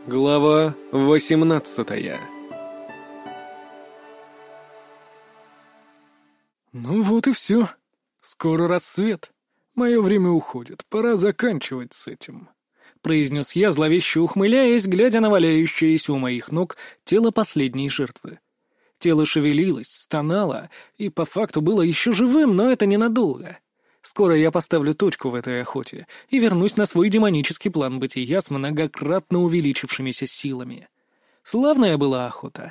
Глава 18. Ну вот и все. Скоро рассвет. Мое время уходит. Пора заканчивать с этим. Произнес я, зловеще ухмыляясь, глядя на валяющееся у моих ног тело последней жертвы. Тело шевелилось, стонало, и по факту было еще живым, но это ненадолго. Скоро я поставлю точку в этой охоте и вернусь на свой демонический план бытия с многократно увеличившимися силами. Славная была охота.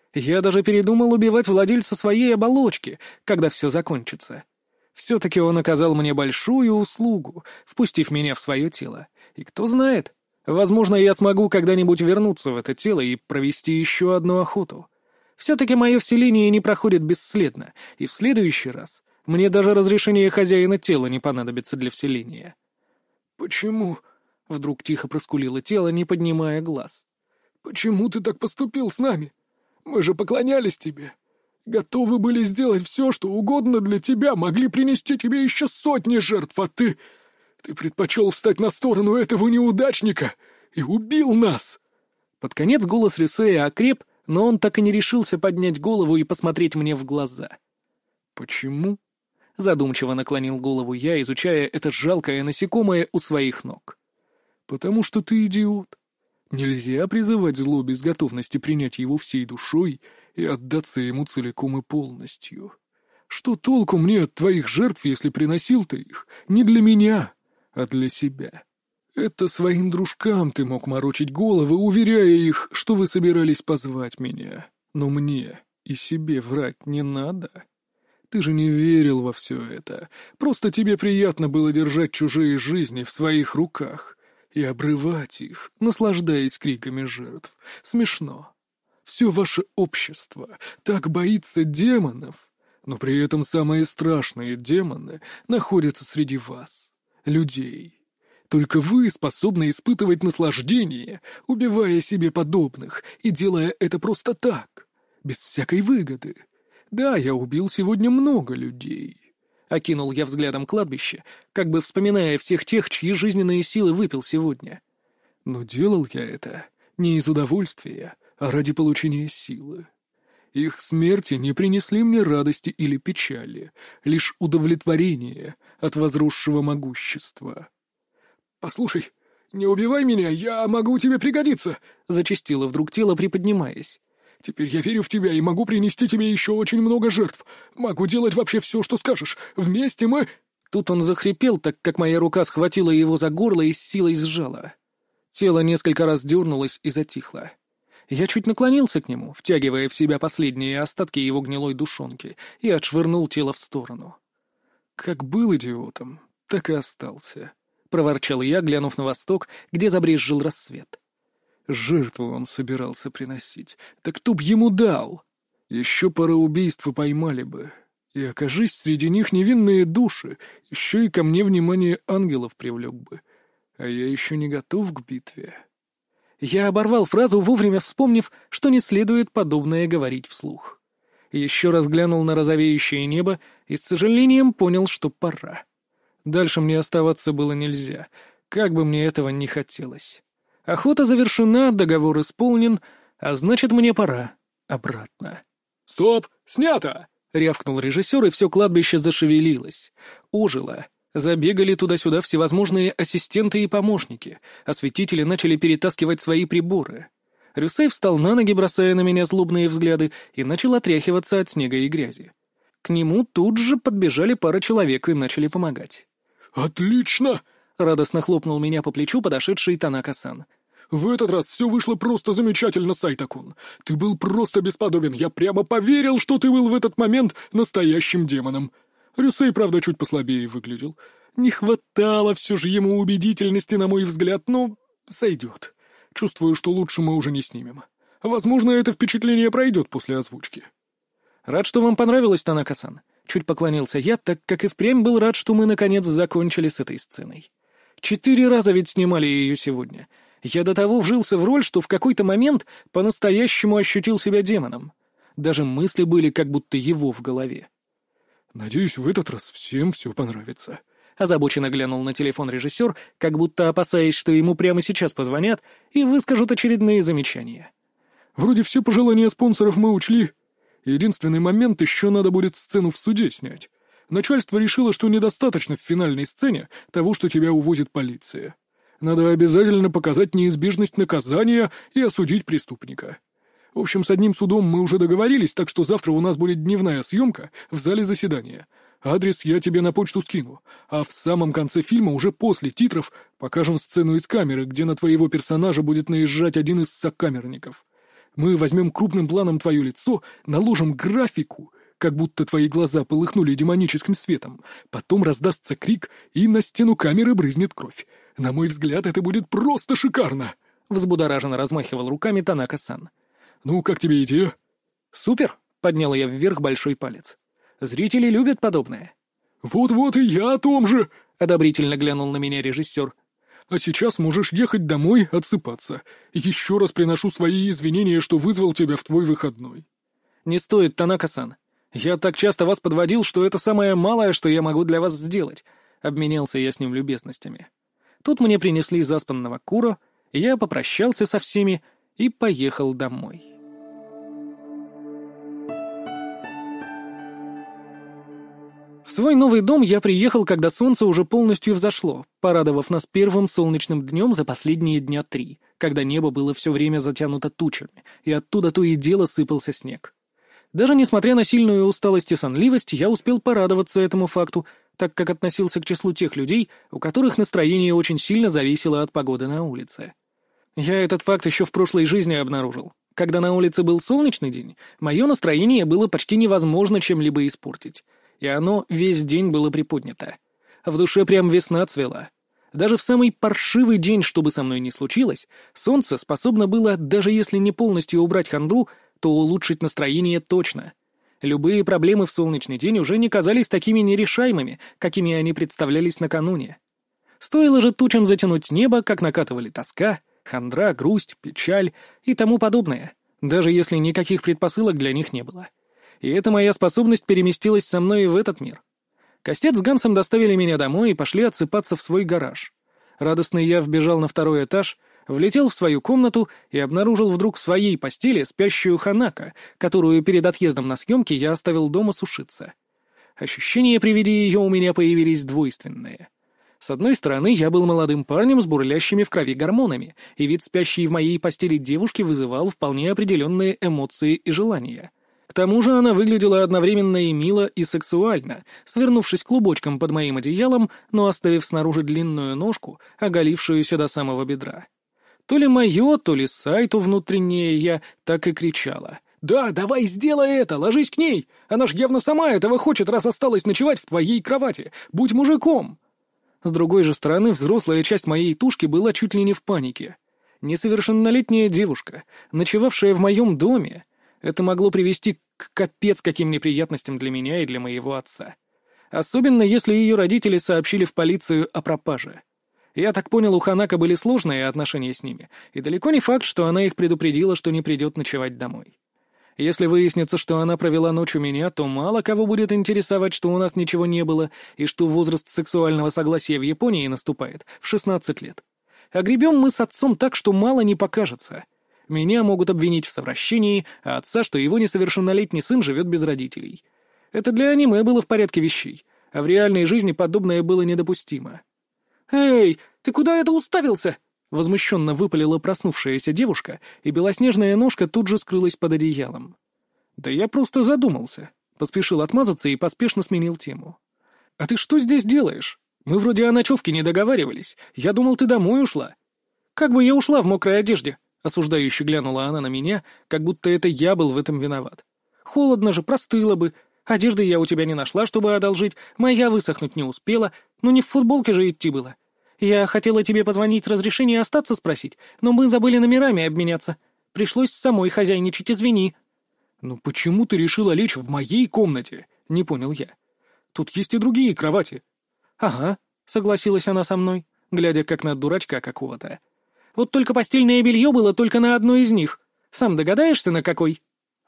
Я даже передумал убивать владельца своей оболочки, когда все закончится. Все-таки он оказал мне большую услугу, впустив меня в свое тело. И кто знает, возможно, я смогу когда-нибудь вернуться в это тело и провести еще одну охоту. Все-таки мое вселение не проходит бесследно, и в следующий раз мне даже разрешение хозяина тела не понадобится для вселения. «Почему?» — вдруг тихо проскулило тело, не поднимая глаз. «Почему ты так поступил с нами? Мы же поклонялись тебе. Готовы были сделать все, что угодно для тебя, могли принести тебе еще сотни жертв, а ты... Ты предпочел встать на сторону этого неудачника и убил нас!» Под конец голос Рюсея окреп, но он так и не решился поднять голову и посмотреть мне в глаза. «Почему?» — задумчиво наклонил голову я, изучая это жалкое насекомое у своих ног. «Потому что ты идиот. Нельзя призывать зло без готовности принять его всей душой и отдаться ему целиком и полностью. Что толку мне от твоих жертв, если приносил ты их не для меня, а для себя? Это своим дружкам ты мог морочить головы, уверяя их, что вы собирались позвать меня. Но мне и себе врать не надо. Ты же не верил во все это. Просто тебе приятно было держать чужие жизни в своих руках и обрывать их, наслаждаясь криками жертв. Смешно. Все ваше общество так боится демонов, но при этом самые страшные демоны находятся среди вас, людей. Только вы способны испытывать наслаждение, убивая себе подобных и делая это просто так, без всякой выгоды. Да, я убил сегодня много людей. Окинул я взглядом кладбище, как бы вспоминая всех тех, чьи жизненные силы выпил сегодня. Но делал я это не из удовольствия, а ради получения силы. Их смерти не принесли мне радости или печали, лишь удовлетворение от возросшего могущества. «Послушай, не убивай меня, я могу тебе пригодиться!» — зачастило вдруг тело, приподнимаясь. «Теперь я верю в тебя и могу принести тебе еще очень много жертв. Могу делать вообще все, что скажешь. Вместе мы...» Тут он захрипел, так как моя рука схватила его за горло и с силой сжала. Тело несколько раз дернулось и затихло. Я чуть наклонился к нему, втягивая в себя последние остатки его гнилой душонки, и отшвырнул тело в сторону. «Как был идиотом, так и остался», — проворчал я, глянув на восток, где забрезжил рассвет. Жертву он собирался приносить. Так кто б ему дал? Еще пара убийств и поймали бы. И окажись среди них невинные души, еще и ко мне внимание ангелов привлек бы. А я еще не готов к битве. Я оборвал фразу, вовремя вспомнив, что не следует подобное говорить вслух. Еще раз глянул на розовеющее небо и с сожалением понял, что пора. Дальше мне оставаться было нельзя, как бы мне этого не хотелось. Охота завершена, договор исполнен, а значит, мне пора обратно. «Стоп! Снято!» — рявкнул режиссер, и все кладбище зашевелилось, ожило. Забегали туда-сюда всевозможные ассистенты и помощники. Осветители начали перетаскивать свои приборы. Рюсей встал на ноги, бросая на меня злобные взгляды, и начал отряхиваться от снега и грязи. К нему тут же подбежали пара человек и начали помогать. «Отлично!» — радостно хлопнул меня по плечу подошедший Танака-сан. «В этот раз все вышло просто замечательно, Сайтакун. Ты был просто бесподобен. Я прямо поверил, что ты был в этот момент настоящим демоном. Рюсей, правда, чуть послабее выглядел. Не хватало все же ему убедительности, на мой взгляд, но сойдет. Чувствую, что лучше мы уже не снимем. Возможно, это впечатление пройдет после озвучки». «Рад, что вам понравилось, Танака-сан». Чуть поклонился я, так как и впрямь был рад, что мы наконец закончили с этой сценой. 4 раза ведь снимали ее сегодня. Я до того вжился в роль, что в какой-то момент по-настоящему ощутил себя демоном. Даже мысли были как будто его в голове. «Надеюсь, в этот раз всем все понравится», Озабоченно глянул на телефон режиссер, как будто опасаясь, что ему прямо сейчас позвонят и выскажут очередные замечания. «Вроде все пожелания спонсоров мы учли. Единственный момент, еще надо будет сцену в суде снять. Начальство решило, что недостаточно в финальной сцене того, что тебя увозит полиция. Надо обязательно показать неизбежность наказания и осудить преступника. В общем, с одним судом мы уже договорились, так что завтра у нас будет дневная съемка в зале заседания. Адрес я тебе на почту скину, а в самом конце фильма, уже после титров, покажем сцену из камеры, где на твоего персонажа будет наезжать один из сокамерников. Мы возьмем крупным планом твое лицо, наложим графику, как будто твои глаза полыхнули демоническим светом, потом раздастся крик, и на стену камеры брызнет кровь. На мой взгляд, это будет просто шикарно!» Взбудораженно размахивал руками Танака-сан. «Ну, как тебе идея?» «Супер!» — поднял я вверх большой палец. «Зрители любят подобное». «Вот-вот и я о том же!» — одобрительно глянул на меня режиссер. «А сейчас можешь ехать домой отсыпаться. Еще раз приношу свои извинения, что вызвал тебя в твой выходной». «Не стоит, Танака-сан. Я так часто вас подводил, что это самое малое, что я могу для вас сделать». Обменялся я с ним любезностями. Тут мне принесли заспанного Куро, я попрощался со всеми и поехал домой. В свой новый дом я приехал, когда солнце уже полностью взошло, порадовав нас первым солнечным днем за последние дня 3, когда небо было все время затянуто тучами, и оттуда то и дело сыпался снег. Даже несмотря на сильную усталость и сонливость, я успел порадоваться этому факту, так как относился к числу тех людей, у которых настроение очень сильно зависело от погоды на улице. Я этот факт еще в прошлой жизни обнаружил. Когда на улице был солнечный день, мое настроение было почти невозможно чем-либо испортить, и оно весь день было приподнято. В душе прям весна цвела. Даже в самый паршивый день, что бы со мной ни случилось, солнце способно было, даже если не полностью убрать хандру, то улучшить настроение точно. Любые проблемы в солнечный день уже не казались такими нерешаемыми, какими они представлялись накануне. Стоило же тучам затянуть небо, как накатывали тоска, хандра, грусть, печаль и тому подобное, даже если никаких предпосылок для них не было. И эта моя способность переместилась со мной и в этот мир. Костец с Гансом доставили меня домой и пошли отсыпаться в свой гараж. Радостный я вбежал на 2-й этаж, влетел в свою комнату и обнаружил вдруг в своей постели спящую Ханако, которую перед отъездом на съемки я оставил дома сушиться. Ощущения при виде ее у меня появились двойственные. С одной стороны, я был молодым парнем с бурлящими в крови гормонами, и вид спящей в моей постели девушки вызывал вполне определенные эмоции и желания. К тому же она выглядела одновременно и мило, и сексуально, свернувшись клубочком под моим одеялом, но оставив снаружи длинную ножку, оголившуюся до самого бедра. То ли мое, то ли Сайту внутреннее я так и кричала. «Да, давай сделай это, ложись к ней! Она ж явно сама этого хочет, раз осталась ночевать в твоей кровати! Будь мужиком!» С другой же стороны, взрослая часть моей тушки была чуть ли не в панике. Несовершеннолетняя девушка, ночевавшая в моем доме, это могло привести к капец каким неприятностям для меня и для моего отца. Особенно, если ее родители сообщили в полицию о пропаже. Я так понял, у Ханако были сложные отношения с ними, и далеко не факт, что она их предупредила, что не придет ночевать домой. Если выяснится, что она провела ночь у меня, то мало кого будет интересовать, что у нас ничего не было, и что возраст сексуального согласия в Японии наступает в 16 лет. Огребем мы с отцом так, что мало не покажется. Меня могут обвинить в совращении, а отца, что его несовершеннолетний сын живет без родителей. Это для аниме было в порядке вещей, а в реальной жизни подобное было недопустимо. «Эй, ты куда это уставился?» Возмущенно выпалила проснувшаяся девушка, и белоснежная ножка тут же скрылась под одеялом. «Да я просто задумался», — поспешил отмазаться и поспешно сменил тему. «А ты что здесь делаешь? Мы вроде о ночевке не договаривались. Я думал, ты домой ушла». «Как бы я ушла в мокрой одежде?» — осуждающе глянула она на меня, как будто это я был в этом виноват. «Холодно же, простыла бы. Одежды я у тебя не нашла, чтобы одолжить, моя высохнуть не успела, но не в футболке же идти было. Я хотела тебе позвонить, разрешение остаться спросить, но мы забыли номерами обменяться. Пришлось самой хозяйничать, извини». «Ну почему ты решила лечь в моей комнате?» — не понял я. «Тут есть и другие кровати». «Ага», — согласилась она со мной, глядя как на дурачка какого-то. «Вот только постельное белье было только на одной из них. Сам догадаешься, на какой?»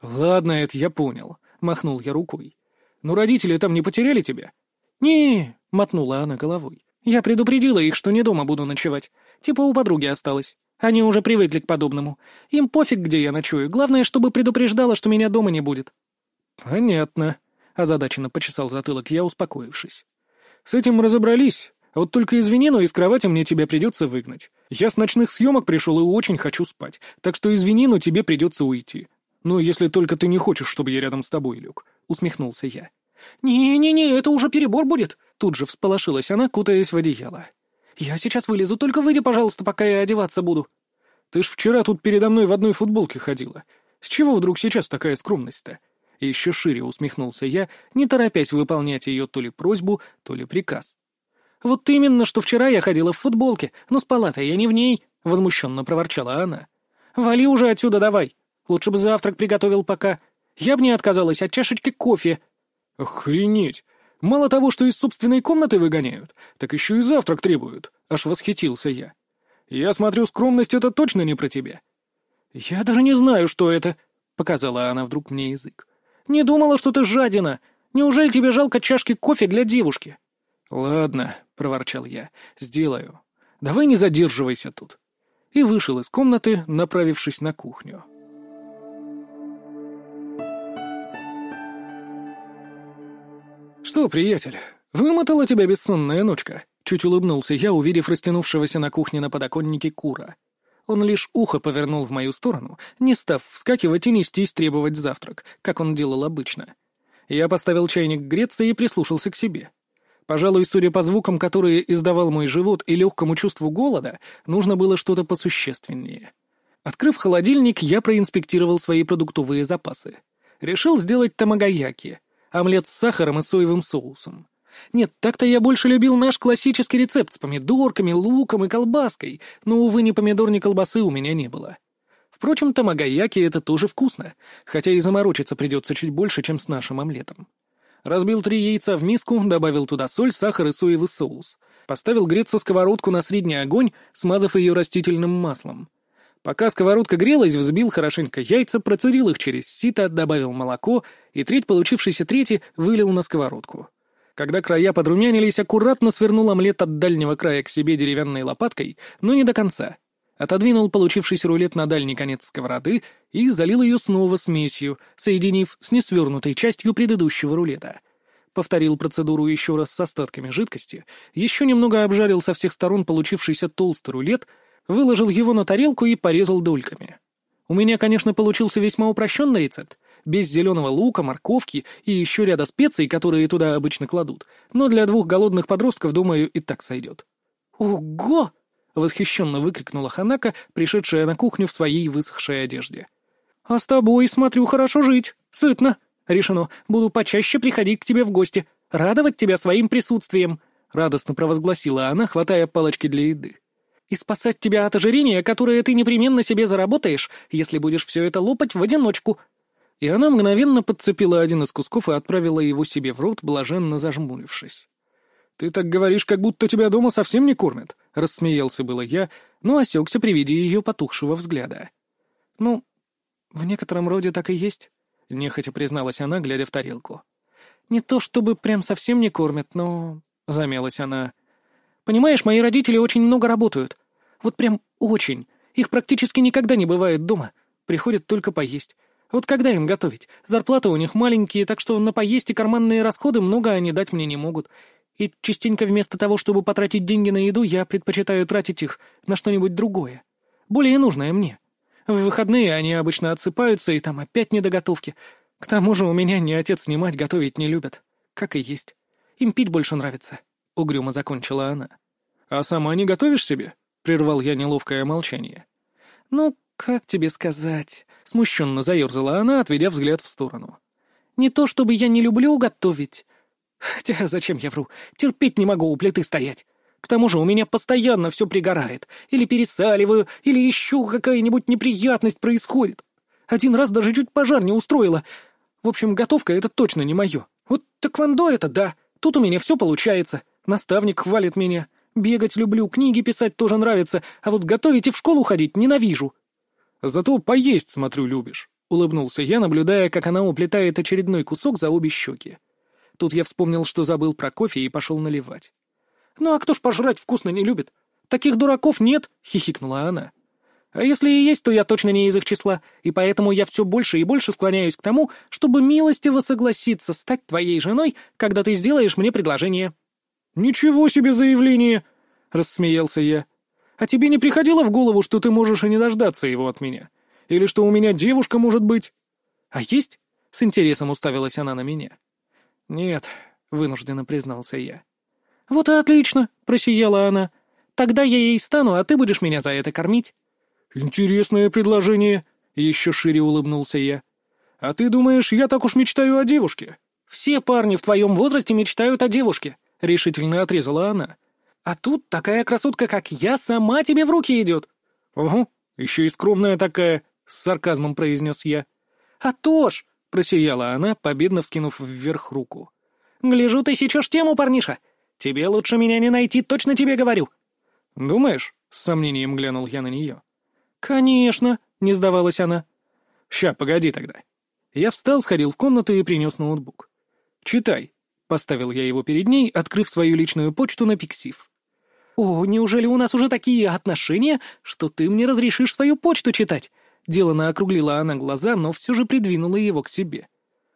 «Ладно, это я понял», — махнул я рукой. «Но родители там не потеряли тебя?» «Не, мотнула она головой. «Я предупредила их, что не дома буду ночевать. Типа у подруги осталось. Они уже привыкли к подобному. Им пофиг, где я ночую. Главное, чтобы предупреждала, что меня дома не будет». «Понятно», — озадаченно почесал затылок я, успокоившись. «С этим разобрались. Вот только извини, но из кровати мне тебя придется выгнать. Я с ночных съемок пришел и очень хочу спать, так что извини, но тебе придется уйти. Ну, если только ты не хочешь, чтобы я рядом с тобой лег», — усмехнулся я. «Не-не-не, это уже перебор будет!» Тут же всполошилась она, кутаясь в одеяло. «Я сейчас вылезу, только выйди, пожалуйста, пока я одеваться буду». «Ты ж вчера тут передо мной в одной футболке ходила. С чего вдруг сейчас такая скромность-то?» И еще шире усмехнулся я, не торопясь выполнять ее то ли просьбу, то ли приказ. «Вот именно, что вчера я ходила в футболке, но спала-то я не в ней», — возмущенно проворчала она. «Вали уже отсюда давай. Лучше бы завтрак приготовил пока. Я бы не отказалась от чашечки кофе». «Охренеть! Мало того, что из собственной комнаты выгоняют, так еще и завтрак требуют», — аж восхитился я. «Я смотрю, скромность — это точно не про тебя». «Я даже не знаю, что это», — показала она вдруг мне язык. «Не думала, что ты жадина. Неужели тебе жалко чашки кофе для девушки?» «Ладно», — проворчал я, — «сделаю. Давай не задерживайся тут». И вышел из комнаты, направившись на кухню. «Что, приятель, вымотала тебя бессонная ночка?» — чуть улыбнулся я, увидев растянувшегося на кухне на подоконнике Кура. Он лишь ухо повернул в мою сторону, не став вскакивать и нестись требовать завтрак, как он делал обычно. Я поставил чайник греться и прислушался к себе. Пожалуй, судя по звукам, которые издавал мой живот, и легкому чувству голода, нужно было что-то посущественнее. Открыв холодильник, я проинспектировал свои продуктовые запасы. Решил сделать тамагаяки — омлет с сахаром и соевым соусом. Нет, так-то я больше любил наш классический рецепт с помидорками, луком и колбаской, но, увы, ни помидор, ни колбасы у меня не было. Впрочем, тамагаяки — это тоже вкусно, хотя и заморочиться придется чуть больше, чем с нашим омлетом. Разбил 3 яйца в миску, добавил туда соль, сахар и соевый соус. Поставил греться сковородку на средний огонь, смазав ее растительным маслом. Пока сковородка грелась, взбил хорошенько яйца, процедил их через сито, добавил молоко и треть получившейся трети вылил на сковородку. Когда края подрумянились, аккуратно свернул омлет от дальнего края к себе деревянной лопаткой, но не до конца. Отодвинул получившийся рулет на дальний конец сковороды и залил ее снова смесью, соединив с несвернутой частью предыдущего рулета. Повторил процедуру еще раз с остатками жидкости, еще немного обжарил со всех сторон получившийся толстый рулет, выложил его на тарелку и порезал дольками. У меня, конечно, получился весьма упрощенный рецепт, без зеленого лука, морковки и еще ряда специй, которые туда обычно кладут, но для 2 голодных подростков, думаю, и так сойдет. «Ого!» — восхищенно выкрикнула Ханака, пришедшая на кухню в своей высохшей одежде. «А с тобой, смотрю, хорошо жить. Сытно. Решено, буду почаще приходить к тебе в гости, радовать тебя своим присутствием», — радостно провозгласила она, хватая палочки для еды. «И спасать тебя от ожирения, которое ты непременно себе заработаешь, если будешь все это лопать в одиночку». И она мгновенно подцепила один из кусков и отправила его себе в рот, блаженно зажмурившись. «Ты так говоришь, как будто тебя дома совсем не кормят», — рассмеялся было я, но осекся при виде ее потухшего взгляда. «Ну, в некотором роде так и есть», — нехотя призналась она, глядя в тарелку. «Не то чтобы прям совсем не кормят, но...» — замялась она. «Понимаешь, мои родители очень много работают. Вот прям очень. Их практически никогда не бывает дома. Приходят только поесть. Вот когда им готовить? Зарплаты у них маленькие, так что на поесть и карманные расходы много они дать мне не могут. И частенько вместо того, чтобы потратить деньги на еду, я предпочитаю тратить их на что-нибудь другое. Более нужное мне. В выходные они обычно отсыпаются, и там опять недоготовки. К тому же у меня ни отец, ни мать готовить не любят. Как и есть. Им пить больше нравится», — угрюмо закончила она. «А сама не готовишь себе?» — прервал я неловкое молчание. «Ну, как тебе сказать?» — смущенно заерзала она, отведя взгляд в сторону. «Не то чтобы я не люблю готовить. Хотя зачем я вру? Терпеть не могу у плиты стоять. К тому же у меня постоянно все пригорает. Или пересаливаю, или еще какая-нибудь неприятность происходит. Один раз даже чуть пожар не устроила. В общем, готовка — это точно не мое. Вот тэквондо — это да. Тут у меня все получается. Наставник хвалит меня. Бегать люблю, книги писать тоже нравится, а вот готовить и в школу ходить ненавижу». «Зато поесть, смотрю, любишь», — улыбнулся я, наблюдая, как она уплетает очередной кусок за обе щеки. Тут я вспомнил, что забыл про кофе и пошел наливать. «Ну а кто ж пожрать вкусно не любит? Таких дураков нет!» — хихикнула она. «А если и есть, то я точно не из их числа, и поэтому я все больше и больше склоняюсь к тому, чтобы милостиво согласиться стать твоей женой, когда ты сделаешь мне предложение». «Ничего себе заявление!» — рассмеялся я. «А тебе не приходило в голову, что ты можешь и не дождаться его от меня? Или что у меня девушка может быть?» «А есть?» — с интересом уставилась она на меня. «Нет», — вынужденно признался я. «Вот и отлично», — просияла она. «Тогда я ей стану, а ты будешь меня за это кормить». «Интересное предложение», — еще шире улыбнулся я. «А ты думаешь, я так уж мечтаю о девушке?» «Все парни в твоем возрасте мечтают о девушке», — решительно отрезала она. «А тут такая красотка, как я, сама тебе в руки идет». «Угу, еще и скромная такая», — с сарказмом произнес я. «А то ж», — просияла она, победно вскинув вверх руку. «Гляжу, ты сечешь тему, парниша. Тебе лучше меня не найти, точно тебе говорю». «Думаешь?» — с сомнением глянул я на нее. «Конечно», — не сдавалась она. «Ща, погоди тогда». Я встал, сходил в комнату и принес ноутбук. «Читай», — поставил я его перед ней, открыв свою личную почту на Пиксив. «О, неужели у нас уже такие отношения, что ты мне разрешишь свою почту читать?» Делано округлила она глаза, но все же придвинула его к себе.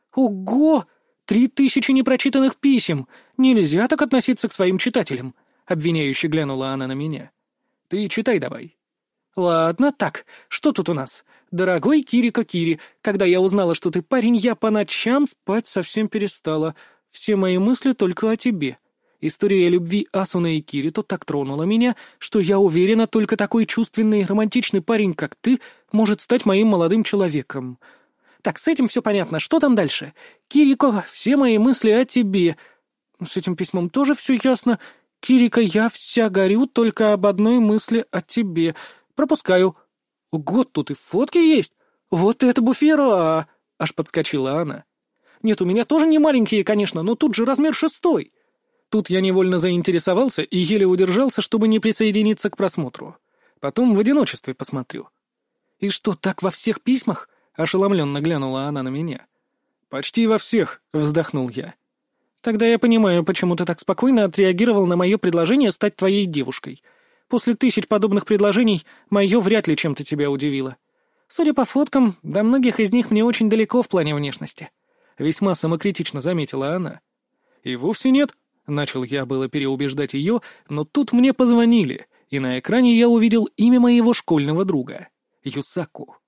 «Ого! 3000 непрочитанных писем! Нельзя так относиться к своим читателям!» Обвиняюще глянула она на меня. «Ты читай давай». «Ладно, так, что тут у нас? Дорогой Кирико Кири, когда я узнала, что ты парень, я по ночам спать совсем перестала. Все мои мысли только о тебе. История любви Асуны и Кирито так тронула меня, что я уверена, только такой чувственный и романтичный парень, как ты, может стать моим молодым человеком. Так, с этим все понятно. Что там дальше? Кирико, все мои мысли о тебе. С этим письмом тоже все ясно. Кирико, я вся горю только об одной мысли о тебе. Пропускаю. Год, тут и фотки есть. Вот это буфера! Аж подскочила она. Нет, у меня тоже не маленькие, конечно, но тут же размер 6. Тут я невольно заинтересовался и еле удержался, чтобы не присоединиться к просмотру. Потом в одиночестве посмотрю. «И что, так во всех письмах?» — ошеломленно глянула она на меня. «Почти во всех», — вздохнул я. «Тогда я понимаю, почему ты так спокойно отреагировал на мое предложение стать твоей девушкой. После 1000 подобных предложений мое вряд ли чем-то тебя удивило. Судя по фоткам, до многих из них мне очень далеко в плане внешности». Весьма самокритично заметила она. «И вовсе нет», — начал я было переубеждать ее, но тут мне позвонили, и на экране я увидел имя моего школьного друга — Юсаку.